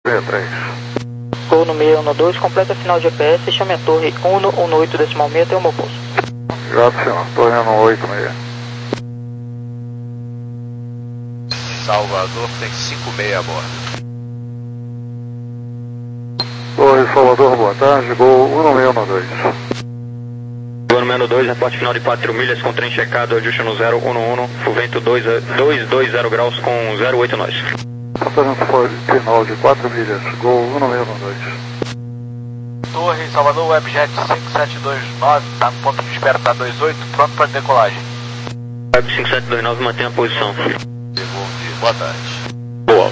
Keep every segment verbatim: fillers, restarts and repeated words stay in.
sessenta e três. Gol no seis um dois, completa final de G P S, chame a torre um um oito decimal seis, tem um bom pouso. Obrigado, senhor. Torre um oito seis. Salvador tem cinco seis a bordo. Torre Salvador, boa tarde. Gol um seis um dois. Gol no seis um dois, reporte final de quatro milhas com trem checado, ajuste no zero um um, o vento dois dois zero graus com zero oito nós. Fazendo final de quatro milhas. Gol um seis um dois. Torre Salvador, Webjet cinco sete dois nove, está no ponto de espera, está dois oito, pronto para decolagem. Web cinco sete dois nove, mantém a posição. Bom dia, boa tarde. Boa.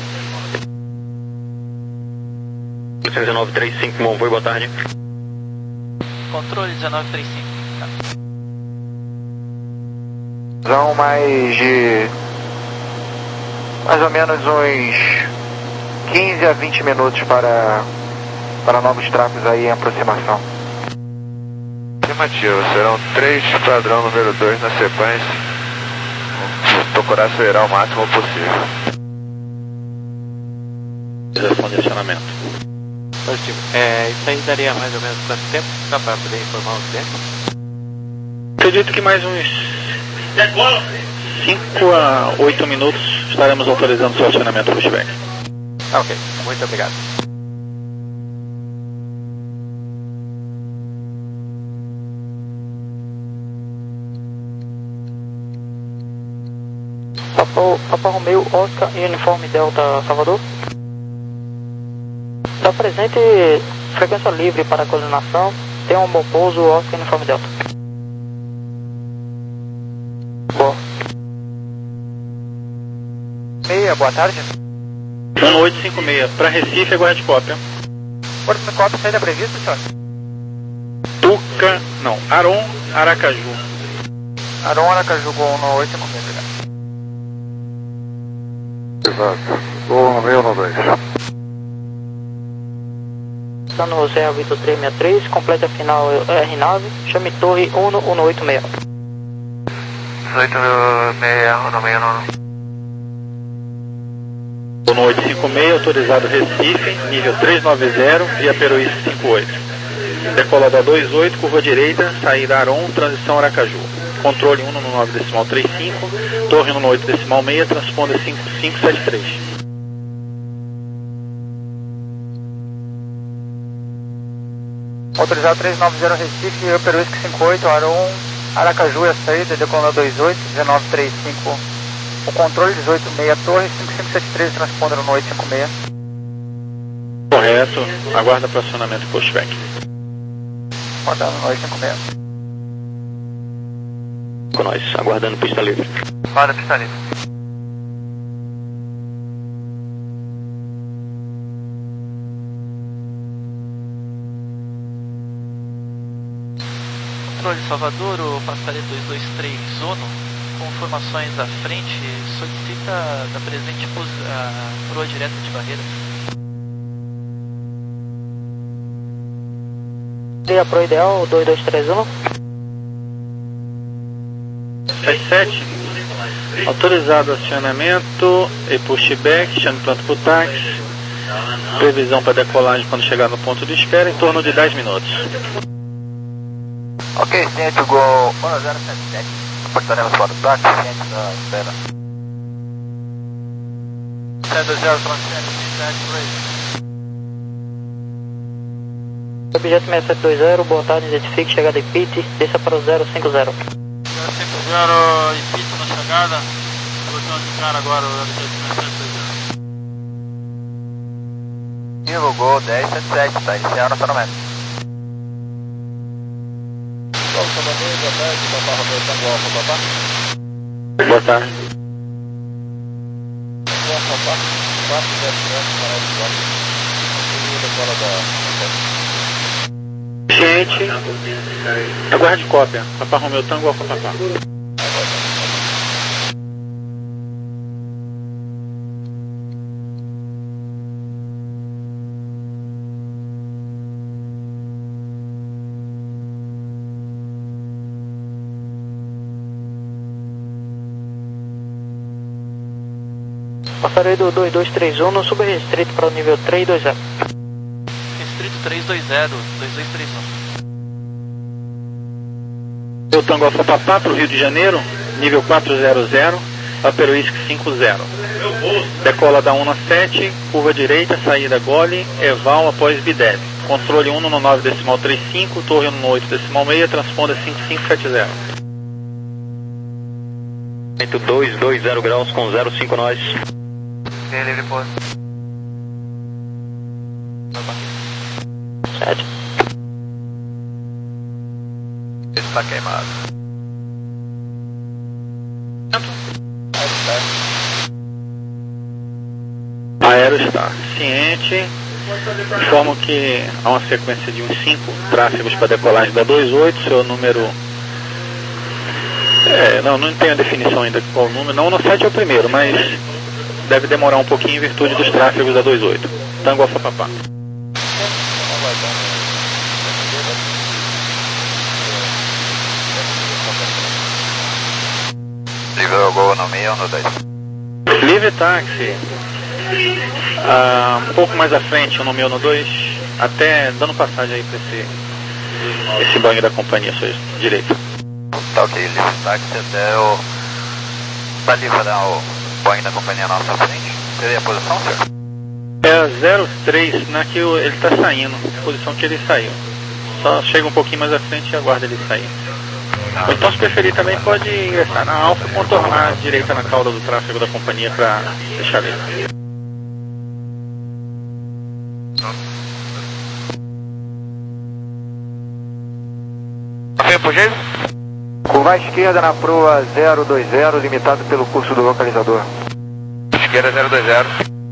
oito nove três cinco, bom voo, boa tarde. Controle dezenove trinta e cinco. São mais de mais ou menos uns quinze a vinte minutos para, para novos tráfegos aí em aproximação. Afirmativo, serão três padrão número dois na sequência. Vou procurar acelerar o máximo possível. Condicionamento. Positivo. É, isso aí daria mais ou menos quanto tempo? Só para poder informar o tempo? Acredito que mais uns cinco a oito minutos estaremos autorizando seu acionamento pushback. Ah, ok, muito obrigado. Papa, Papa Romeo, Oscar e Uniforme Delta Salvador. Está presente frequência livre para coordenação, tem um bom pouso, Oscar e Uniforme Delta. Boa. Meia, boa tarde. um oito cinco seis, para Recife, aguarde cópia. Porto do Copa, saída prevista, senhor? Tuca, não, Aron, Aracaju. Aron Aracaju, gol no oito cinco seis, obrigado. Exato. Gol um seis um dois. Está no Zé Vitor três seis três, completa final R nove, chame torre um um oito seis. dezoito seis um seis um. um oito cinco seis, autorizado Recife, nível trezentos e noventa, via Peruíce cinquenta e oito. Decolada dois oito, curva direita, saída Aron, transição Aracaju. Controle um nove decimal trinta e cinco, torre um oito decimal seis, transponda cinco cinco sete três. Autorizado trezentos e noventa Recife, eu Peruísque cinquenta e oito, Aron, Aracaju é a saída, decolando dois oito, dezenove trinta e cinco, o controle dezoito seis, torre cinco cinco sete três, transponder no oito cinco seis. Correto, aguarda para acionamento pushback. Aguardando no oito cinco seis. Com nós, aguardando pista livre. Guarda pista livre. Controle Salvador, o passaria dois dois três Zono, com informações à frente, solicita da presente a proa direta de barreiras. E a proa ideal, dois dois três um. sete sete, autorizado acionamento e pushback, chame pronto para o táxi. Previsão para decolagem quando chegar no ponto de espera, em torno de dez minutos. Ok, ciente, o gol um zero sete sete. Aportaremos para o táxi, ciente da espera. sete zero, transfere, Objeto seis sete dois zero, boa tarde, identifique, chegada em P I T, desça para o zero cinco zero. zero cinco zero, e P I T na chegada, botão de cara agora, o objeto seis sete dois zero. Vivo, gol dez sete sete, está iniciando o acionamento. Boa tarde, Papá Romeu, Tango Alfa, Papá. Boa tarde. Tango Alfa, Papá, quatro zero zero, canal de bloco. Continua da fora da... Gente, aguarde cópia. Papá Romeu, Tango Alfa, Papá. Passaredo do dois dois três um, super restrito para o nível três dois zero. Restrito três dois zero, dois dois três um. Eu Tango Alfa Papá para o Rio de Janeiro, nível quatrocentos, Aperoisc cinco zero. Decola da um na sete, curva direita, saída Gole, Eval após Bidev. Controle um no nove decimal trinta e cinco, torre um no oito decimal seis, transponder cinco cinco sete zero. dois dois zero graus com zero cinco nós. Ok, livre pouso. sete. Está queimado. Aerostar ciente, informo que há uma sequência de uns cinco tráfegos para decolagem da dois oito, seu número... É, não, não tem a definição ainda qual o número, não, no sete é o primeiro, mas deve demorar um pouquinho em virtude dos tráfegos da dois oito. Tango Alfa Papá. Livre Gol no meio ou no dois? Livre táxi, ah, um pouco mais à frente, no meu no dois, até dando passagem aí para esse, esse banho da companhia, sua direita. Tá ok, livre táxi até o... Tá livrando o banho da companhia na nossa frente. Seria a posição, senhor? É zero três, na que o- ele está saindo, posição que ele saiu. Só chega um pouquinho mais à frente e aguarda ele sair. Ou então, se preferir, também pode ingressar na Alfa e contornar a direita na cauda do tráfego da companhia para deixar livre. Tempo, gente? Curva à esquerda na proa zero dois zero, limitado pelo curso do localizador. Esquerda zero dois zero.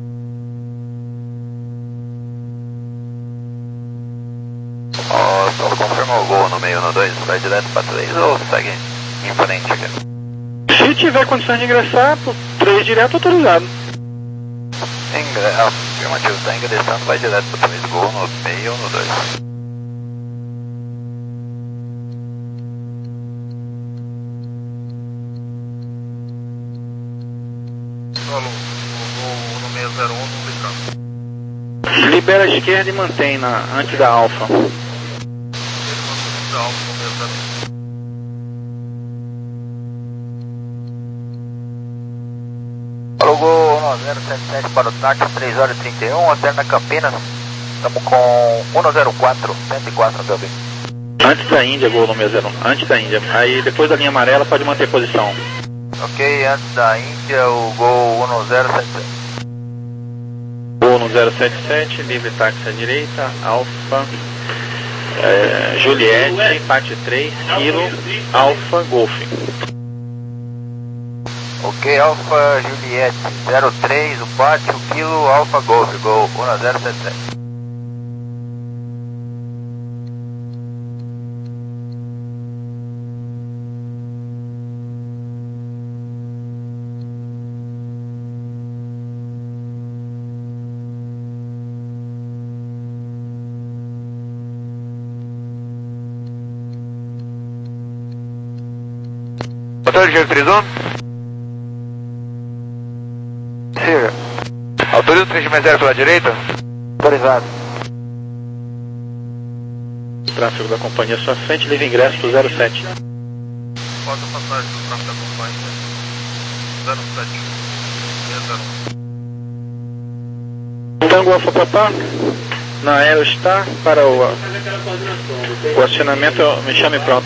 Ó, só confirmou o gol no meio no dois, vai direto para três ou segue em frente aqui? Se tiver condições de ingressar, por três direto autorizado. Ingre... Ah, afirmativo, está ingressando, vai direto para três, gol no meio ou no dois? Libera a esquerda e mantém na, antes da Alfa. Alô, Gol um zero sete sete para o táxi, três horas e trinta e um, alterna Campinas. Estamos com um zero quatro, cento e quatro no Belbim. Antes da Índia, gol número zero um. Antes da Índia. Aí depois da linha amarela pode manter posição. Ok, antes da Índia, o Gol um zero sete sete. Gol no zero sete sete, livre táxi à direita, Alfa, é, Juliette, parte três, Kilo, Alfa, Golf. Ok, Alfa Juliette zero três, o pátio, Kilo, Alfa Golf, Gol um zero sete sete. Motor de três um? Siga. Autoriza o três mais zero pela direita? Autorizado. Tráfego da companhia à sua frente, livre ingresso do zero sete. Pode passagem do tráfego da companhia. zero sete. Tango Alfa Papá, na Aerostar, para o, o acionamento, me chame pronto.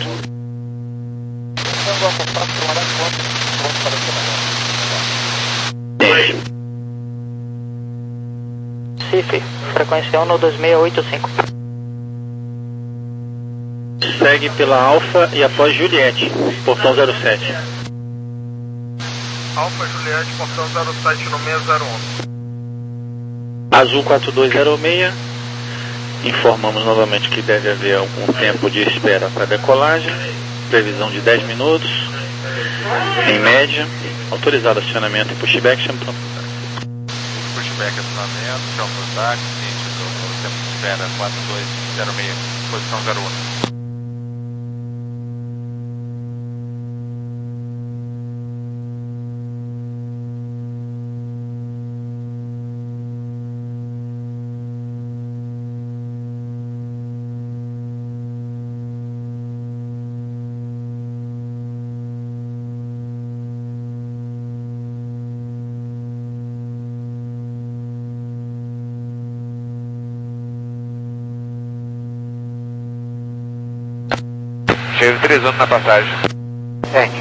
Cif, frequência um no dois seis oito cinco. Segue pela Alfa e após Juliette, portão zero sete. Alfa Juliette, portão zero sete no seis zero um. Azul quatro dois zero seis, informamos novamente que deve haver algum tempo de espera para decolagem, previsão de dez minutos, em média, autorizado acionamento e pushback, chama pronto. Pushback, acionamento, chama por táxi, tempo de espera quatro dois zero seis, posição zero um. Chave três um na passagem. Sente.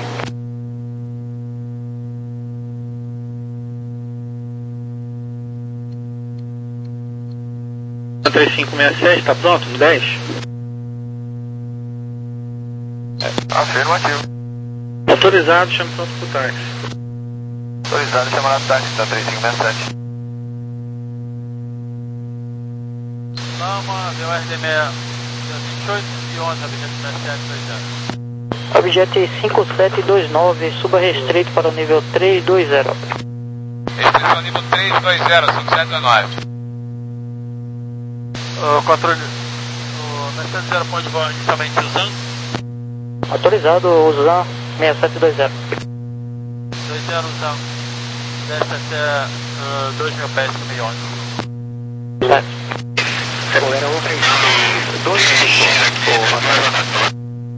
três cinco seis sete, tá pronto? No dez? Afirmativo. Autorizado, chama pronto pro táxi. Autorizado, chamado táxi, tá três cinco seis sete. Lama, V O R D seis, vinte e oito e onze, objeto sete sete dois zero. Objeto cinco sete dois nove, suba restrito para o nível três dois zero. Restrição nível três dois zero, cinco sete dois nove. O controle. O Mercedes zero ponto de voar inicialmente usando. Autorizado, usando seis sete dois zero. dois zero usando. Desce até uh, dois mil pés no meio onze. Certo. Era outra dois cinco.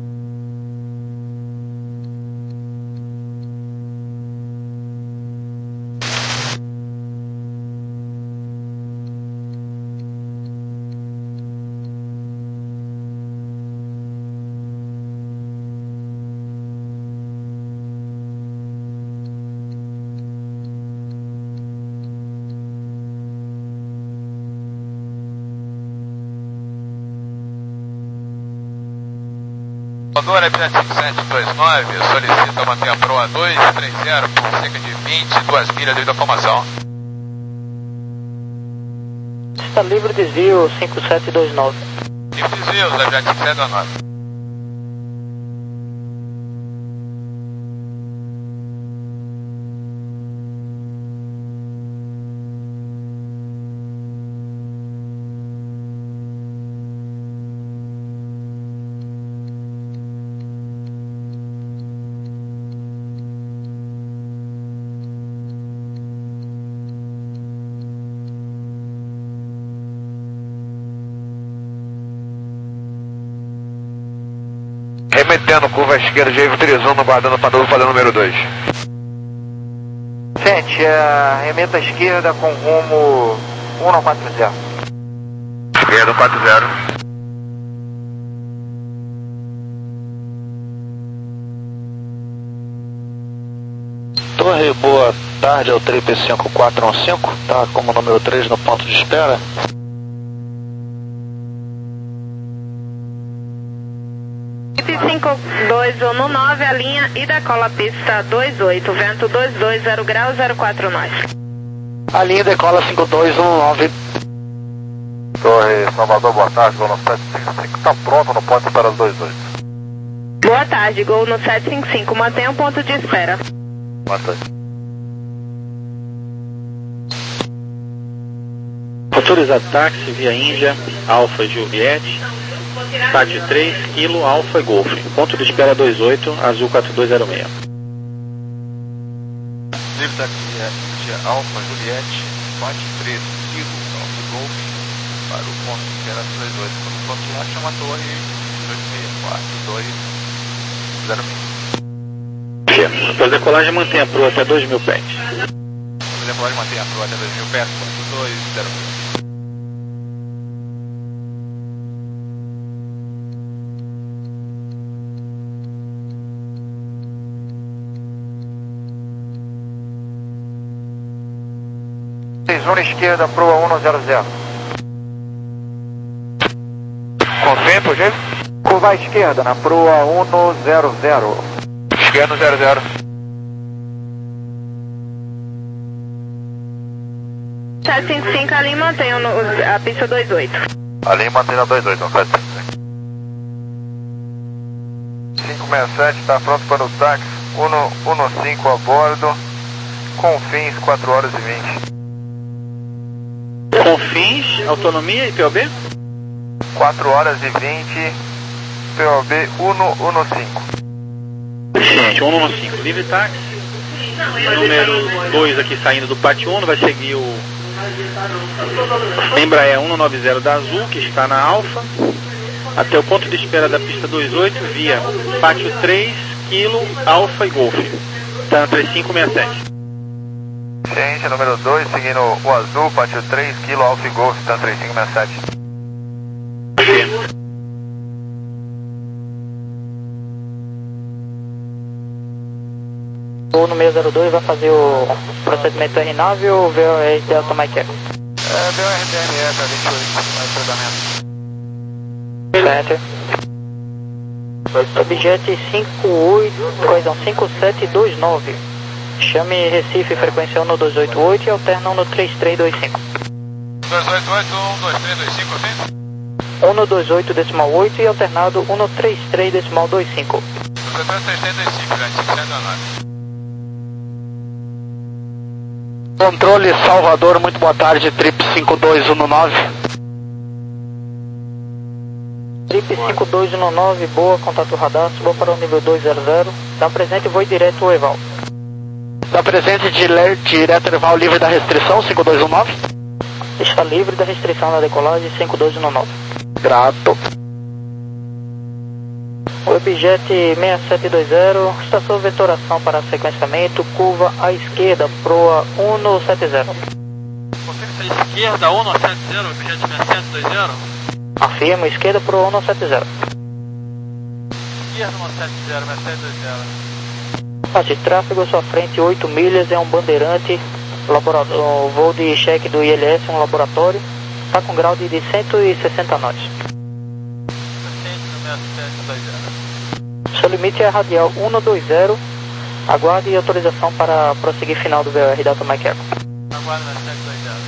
Motor é cinco sete dois nove, solicita manter a proa dois três zero por cerca de vinte e duas milhas devido à formação. Está livre desvio cinco sete dois nove. Livre desvio, da Jet cinco sete dois nove. Remetendo curva esquerda, J V três um, no guardando para novo, padrão número dois. Sente, é, remeta à esquerda com rumo um não quatro zero. Esquerda um quatro zero. Torre, boa tarde, é o Trip cinco quatro um cinco, tá como número três no ponto de espera. cinco dois um nove, a linha e decola pista dois oito, vento dois dois zero graus, zero quatro nós. A linha decola cinco dois um nove. Torre Salvador, boa tarde, Gol no sete cinco cinco, tá pronto no ponto de espera dois oito. Boa tarde, Gol no sete cinco cinco, mantenha o ponto de espera. Boa tarde. Autorizado táxi via Índia, Alfa e Juliette, Pátio três, Kilo, Alfa e Golf. Ponto de espera dois oito, Azul quatro dois zero seis. Livre táxi via Índia, Alfa, Juliette, Pátio três, Kilo, Alfa e Golf, para o ponto de espera dois oito. Quando o ponto lá, chama a torre dois seis quatro dois zero seis. Após decolagem, mantém a proa até dois mil pés. Após decolagem, mantém a proa até dois mil pés, ponto dois zero seis. Zona esquerda, proa um zero zero. Com tempo, gente? Curva à esquerda, na proa um zero zero. Esquerda zero zero. sete cinco cinco, a linha mantém a pista dois oito. A linha mantém a dois oito, não sete cinco cinco. cinco seis sete, está pronto para o táxi. um cinco a bordo. Confins, quatro horas e vinte. Confins, autonomia e P O B? quatro horas e vinte, P O B um cinco. Gente, um cinco, livre táxi. Número dois aqui saindo do Pátio um, vai seguir o Embraer um nove zero da Azul, que está na Alfa, até o ponto de espera da pista dois oito, via Pátio três, Kilo, Alfa e Golf. Está na três cinco seis sete. Ciência número dois, seguindo o Azul, Pátio três, Kilo, Alfa e Golf, está na três cinco seis sete. O no seis zero dois vai fazer o procedimento R nove ou V O R Delta Mike Echo? É, B O R D M E, tá vinte e oito, mais treinamento. Certo. Objet cinco oito, coisa cinco sete dois nove. Chame Recife, frequência um dois oito oito e alterna um três três dois cinco. dois oito oito, um dois três dois cinco, sim? um dois oito decimal oito e alternado um três três decimal dois cinco. dois oito oito, três três dois cinco, já tinha que nove. Controle Salvador, muito boa tarde, Trip cinco dois um nove. Trip cinco dois um nove, boa, contato radar, suba para o nível dois zero zero. Dá presente e vou direto ao Eval. Dá presente de direto Eval livre da restrição, cinco dois um nove. Está livre da restrição da decolagem, cinco dois um nove. Grato. O objet seis sete dois zero, estação vetoração para sequenciamento, curva à esquerda, proa um sete zero. Confirma à esquerda, um sete zero, objet seis sete dois zero. Afirma, esquerda, proa um sete zero. Esquerda, um sete zero, seis sete dois zero. Parte de tráfego, sua frente oito milhas, é um bandeirante, laboratório, voo de cheque do I L S, um laboratório, está com grau de cento e sessenta nós. Seu limite é radial um dois zero, aguarde autorização para prosseguir final do V O R Delta Mike Echo. Aguarde na sete dois zero.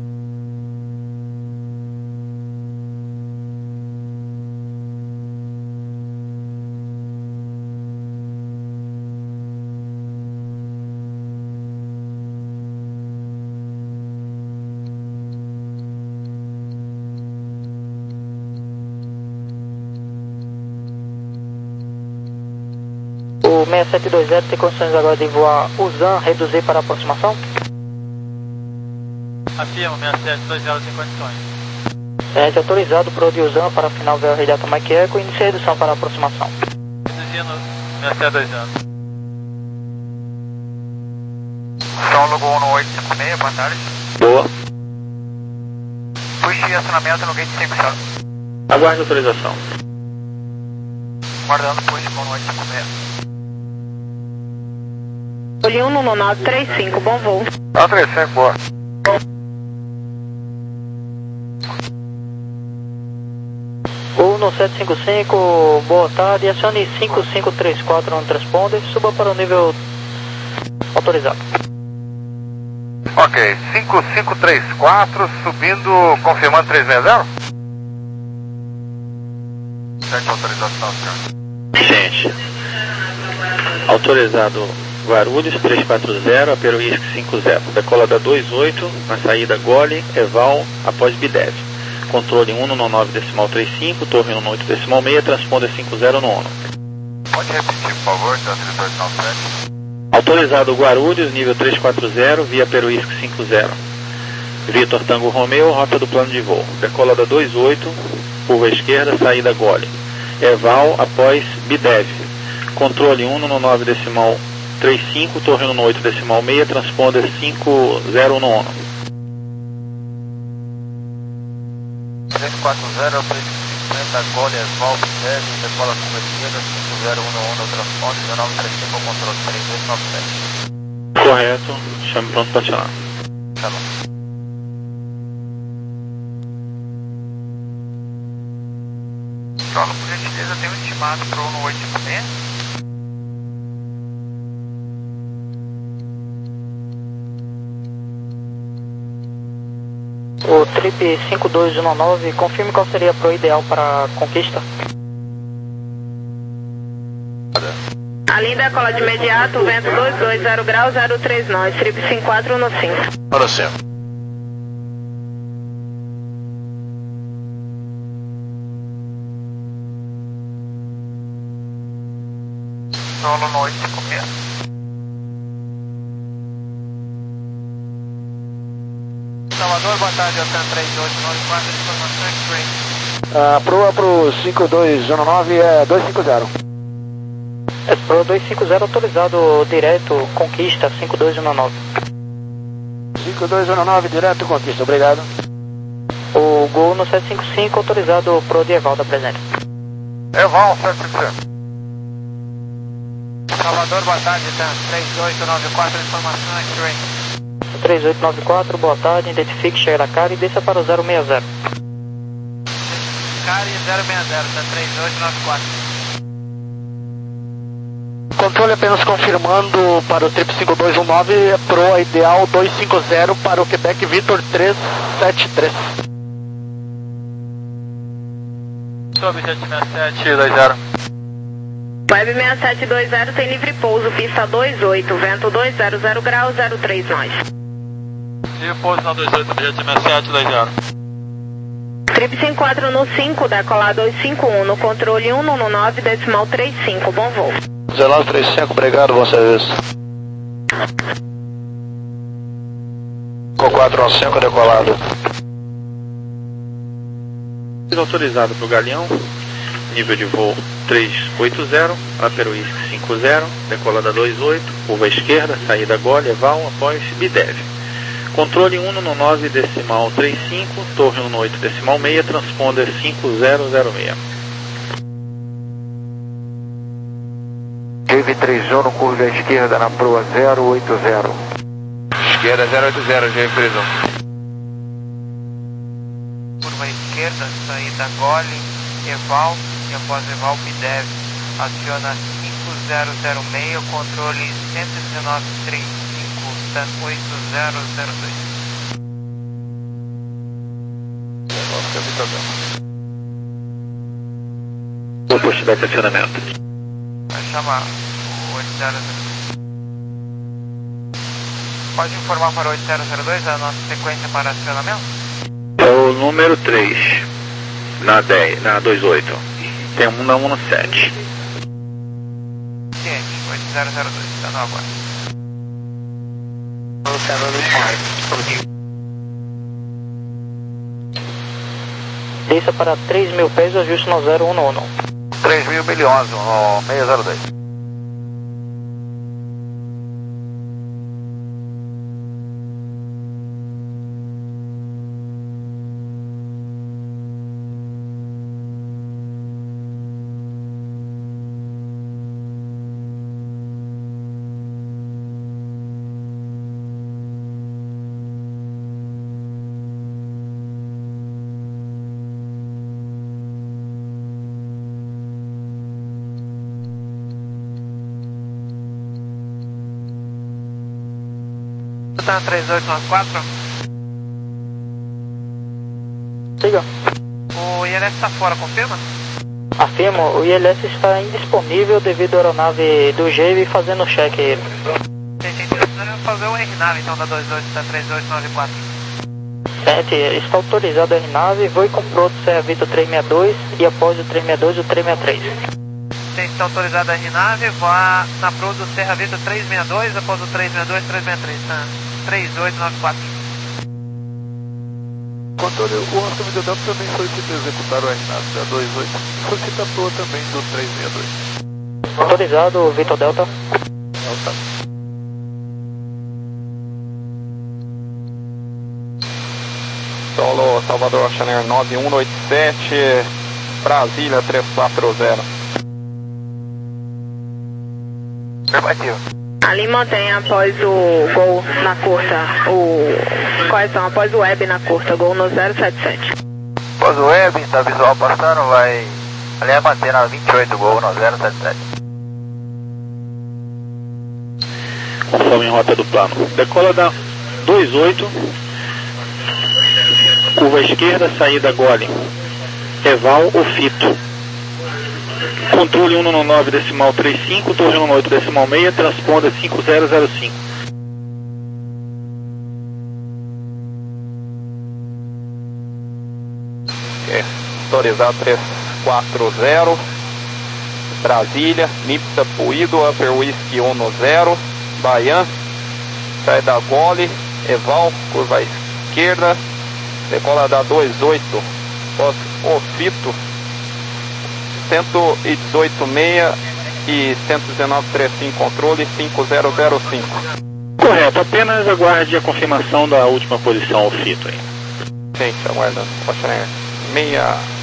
O seis sete dois zero tem condições agora de voar U S A N, reduzir para aproximação? Afirma, seis sete dois zero tem condições. É autorizado para o de U S A N para final V O R Delta Mike Echo e inicia redução para aproximação. Reduzindo seis sete dois zero. São Logo um oito cinco seis, boa tarde. Boa. Puxe acionamento no gate cinco zero. Aguarde autorização. Guardando push com um oito cinco seis. Olhe um no nove três cinco, bom voo. Ah, três cinco, boa. O no sete cinco cinco, boa tarde, acione cinco cinco três quatro no transponder, suba para o nível autorizado. Ok, cinco cinco três quatro, subindo, confirmando três seis zero? Sete autorização, senhor. Gente, autorizado Guarulhos três quatro zero, Aperuísque cinco zero, decola da dois oito, na saída Gole, Eval, após Bidev. Controle um no nove decimal trinta e cinco, torre um no oito decimal seis, transponder cinco zero no ONU. Pode repetir, por favor, seu autorização sete. Autorizado Guarulhos, nível três quatro zero, via Peruísque cinco zero. Vitor Tango Romeo, rota do plano de voo. Decola da dois oito, curva à esquerda, saída Gole. Eval após Bidev. Controle um no nove decimal trinta e cinco, torre um no oito decimal seis, transponder cinco zero no ONU. três quatro zero, três cinquenta, Gole, Eval, Bidev, decola curva à esquerda, cinco zero um no ONU, transponder dezenove trinta e cinco, controle três dois nove sete. Correto, chame pronto para atirar. Tá bom. Solo, por gentileza, tem um estimado para o oito cinco seis? O Trip cinco dois um nove, confirme qual seria a proa ideal para a conquista. Além da cola de imediato, vento dois dois zero graus, zero três nós, Trip cinco quatro um cinco. Para o céu. Solo no oito cinco seis. Salvador, boa tarde, Alcan três oito nove quatro, informação X-Ray. A proa pro cinco dois um nove é dois cinco zero. É, proa dois cinco zero autorizado direto, conquista cinco dois um nove. cinco dois um nove, direto, conquista, obrigado. O Gol no sete cinco cinco autorizado pro de Eval da presente. Eval, sete cinco cinco. Salvador, boa tarde, tá? três oito nove quatro, informações, train. três oito nove quatro, boa tarde, identifique, chegue da cara e desça para o zero seis zero. Cara e zero seis zero, tá? três oito nove quatro. Controle apenas confirmando para o trip cinco dois um nove, Pro Ideal dois cinco zero para o Quebec Victor três sete três. Sob jet sessenta e sete dois zero. Web sessenta e sete dois zero tem livre pouso, pista dois oito, vento dois zero zero graus, zero três nós. E pouso na dois oito, jet sessenta e sete dois zero. Trip cinquenta e quatro no cinco, decolar dois cinco um, no controle um no nove, decimal trinta e cinco, bom voo. zero trinta e cinco, obrigado, bom serviço. quatro um cinco, decolado. Autorizado para o Galeão, nível de voo três oito zero, Aperuísc cinco zero, decolada dois oito, curva esquerda, saída Gole, Eval, apoio-se Bidev. Controle um no nove, decimal trinta e cinco, torre um no oito, decimal seis, transponder cinco zero zero seis. J V três um, curva esquerda na proa zero oito zero. Esquerda zero oito zero, J V três um. Curva esquerda, saída Gole, Eval e após Eval Bidev. Aciona cinco zero zero seis, controle cento e dezenove trinta e cinco, T A N oito zero zero dois. Vou postar esse acionamento. Vai chamar o oito zero zero. Pode informar para o oito zero zero dois a nossa sequência para acionamento? É o número três, na dez, na vinte e oito. Tem um na um no sete. Ciente, oito zero zero dois, está no aguardo. Desça para três mil pés, ajuste no zero um no um. três mil milhões, no seis zero dois. Tá três oito nove quatro. Siga. O I L S está fora, confirma? Afirmo, o I L S está indisponível devido à aeronave do G V fazendo cheque ele. Gente, vamos fazer o R nave então da vinte e oito, da três oito nove quatro. Sente, está autorizado a R nave, voe com Pro do Serra Vitor três seis dois e após o três seis dois o três seis três. Gente, está autorizado a R nave, vá na Pro do Serra Vitor três seis dois, após o três seis dois, três seis três, tá? três oito nove quatro. Controle, o Antônio de Delta também solicita executar o R nave da vinte e oito. Solicita a proa também do três seis dois. Autorizado, Vitor Delta. Delta. Solo Salvador Oceaner nove um oito sete, Brasília três quatro zero. Afirmativo. Ali mantém após o gol na curta, o... quais são? Após o web na curta, gol no zero sete sete. Após o web, está visual passando, vai... Ali é manter na vinte e oito, gol no zero sete sete. Conforme em rota do plano. Decola da vinte e oito, curva esquerda, saída Gole, Eval ou Fito. Controle um no nove, decimal trinta e cinco, torre um no oito, decimal seis, transponder cinco zero zero cinco. Okay. Autorizado três quatro zero, Brasília, Nipsa Puído, Upper Whisky um no zero, Baian, saída Gole, Eval, curva esquerda, decola da vinte e oito, Ofito, cento e dezoito seis e cento e dezenove trinta e cinco, controle cinco zero zero cinco. Correto, apenas aguarde a confirmação da última posição ao Fito aí. Gente, aguarda, Oceaner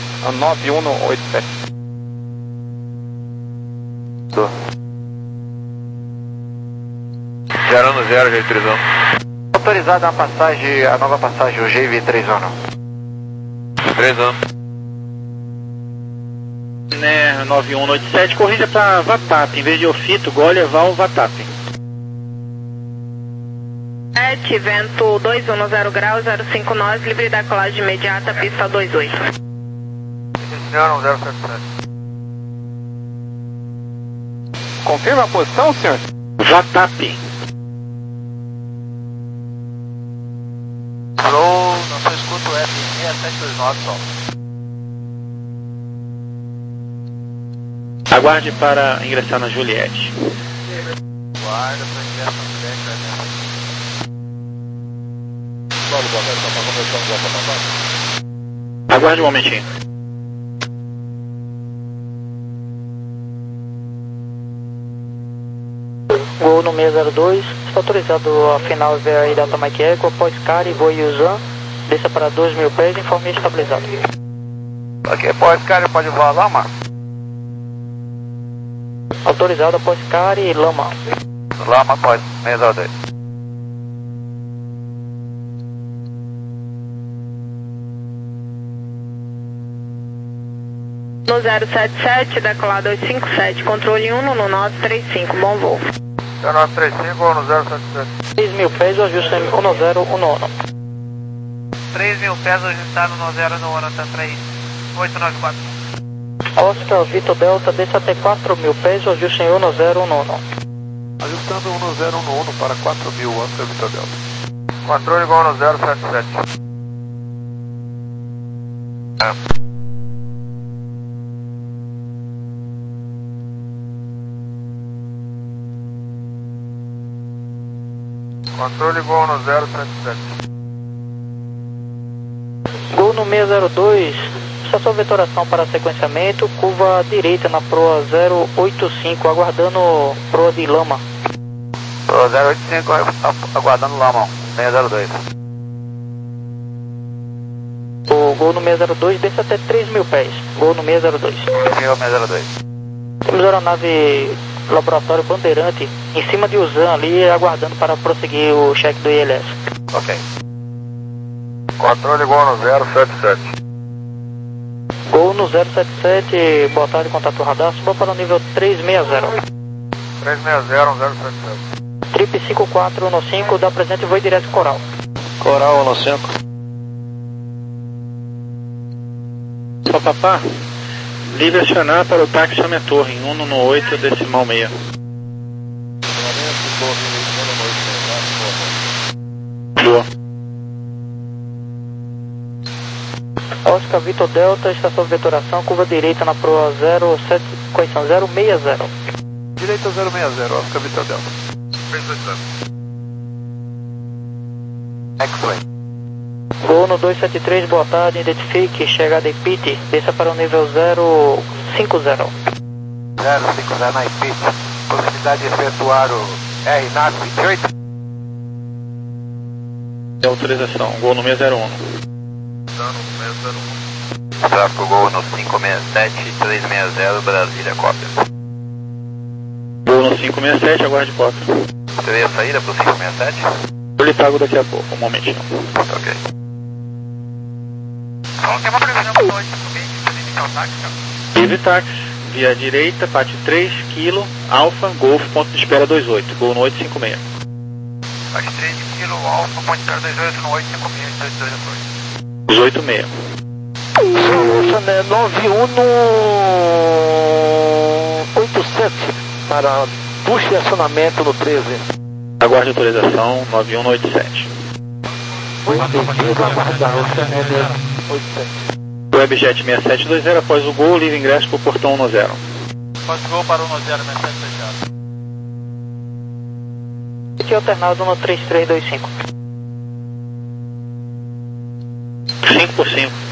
nove um oito sete. zero no zero, G V três um. Autorizada a passagem, a nova passagem, o G V três um. três um. Né, nove um oito sete, corrija para Vatap, em vez de Ofito, Gol, Eval, Vatap. sete, vento dois um zero graus, zero cinco nós, livre da colagem imediata, pista dois oito. Senhor, zero sete sete. Confirma a posição, senhor? Vatap. Alô, não sou escuto F seis sete dois nove, só. Aguarde para ingressar na Juliette. Guarda para ingressar na Juliette, vai ver. Aguarde um momentinho. Gol no seis zero dois, está autorizado a final ver aí Delta Mike Echo, após Cari, voo Yuzan, desça para dois mil pés, informe estabilizado. Ok, pode, cara, pode voar lá, mano? Autorizado após Cari e Lama. Lama pode, seis zero dois. No zero sete sete, decolar dois cinco sete, controle um no nove três cinco, bom voo. zero nove três cinco ou no zero sete sete? três mil pés, o ajuste um zero um um. três mil pés ajustado no zero no ano, tá três oito nove quatro. Oscar Vitor Delta, desça até quatro mil pés, o ajuste em um zero um um. Ajustando um zero um um para quatro mil, Oscar Vitor Delta. Controle igual no zero sete sete. É. Controle igual no zero sete sete. Gol no seis zero dois, estação vetoração para sequenciamento, curva direita na proa zero oito cinco, aguardando proa de Lama. Proa zero oito cinco, aguardando Lama, seis zero dois. O gol no seis zero dois, desça até três mil pés, gol no seis zero dois. seis zero dois. Temos aeronave laboratório Bandeirante em cima de Uzan ali, aguardando para prosseguir o cheque do I L S. Ok. Controle igual no zero sete sete. Gol no zero sete sete, boa tarde, contato radar, suba para o nível três seis zero. três seis zero, zero sete sete. Trip cinco quatro no cinco, dá presente e voo direto Coral. Coral no cinco. Papapá, livre acionar para o táxi à minha torre, em um no oito decimal meia. Boa. Oscar Vitor Delta, estação de vetoração, curva direita na proa zero sete, correção zero seis zero. Direita zero seis zero, Oscar Vitor Delta. X-Ray. Gol no dois sete três, boa tarde, identifique, chegada em P I T, desça para o nível zero cinco zero. zero cinco zero na I P I T. Possibilidade de efetuar o R N A C vinte e oito. É autorização, gol no seis zero um. Tráfego Gol no cinco seis sete, três seis zero, Brasília, cópia. Gol no cinco seis sete, aguarde cópia. Você veio a saída para o cinco seis sete? Eu lhe pago daqui a pouco, um momentinho. Ok. Então tem uma previsão para hoje também, para iniciar o táxi, cara? Livre táxi, via direita, Pátio três, Kilo, Alfa, Golf, ponto de espera dois oito, gol no oito cinco seis. Táxi três kilo, Alfa, ponto de espera dois oito no oito cinco seis, dois dois dois. dezoito seis. Sané nove um oito sete para push e acionamento no treze. Aguarde autorização nove um oito sete. Webjet seis sete dois zero, após o gol, livre ingresso para o portão um zero. Após o gol para um zero, seis sete fechado. Aqui alternado no três três dois cinco. cinco por cinco.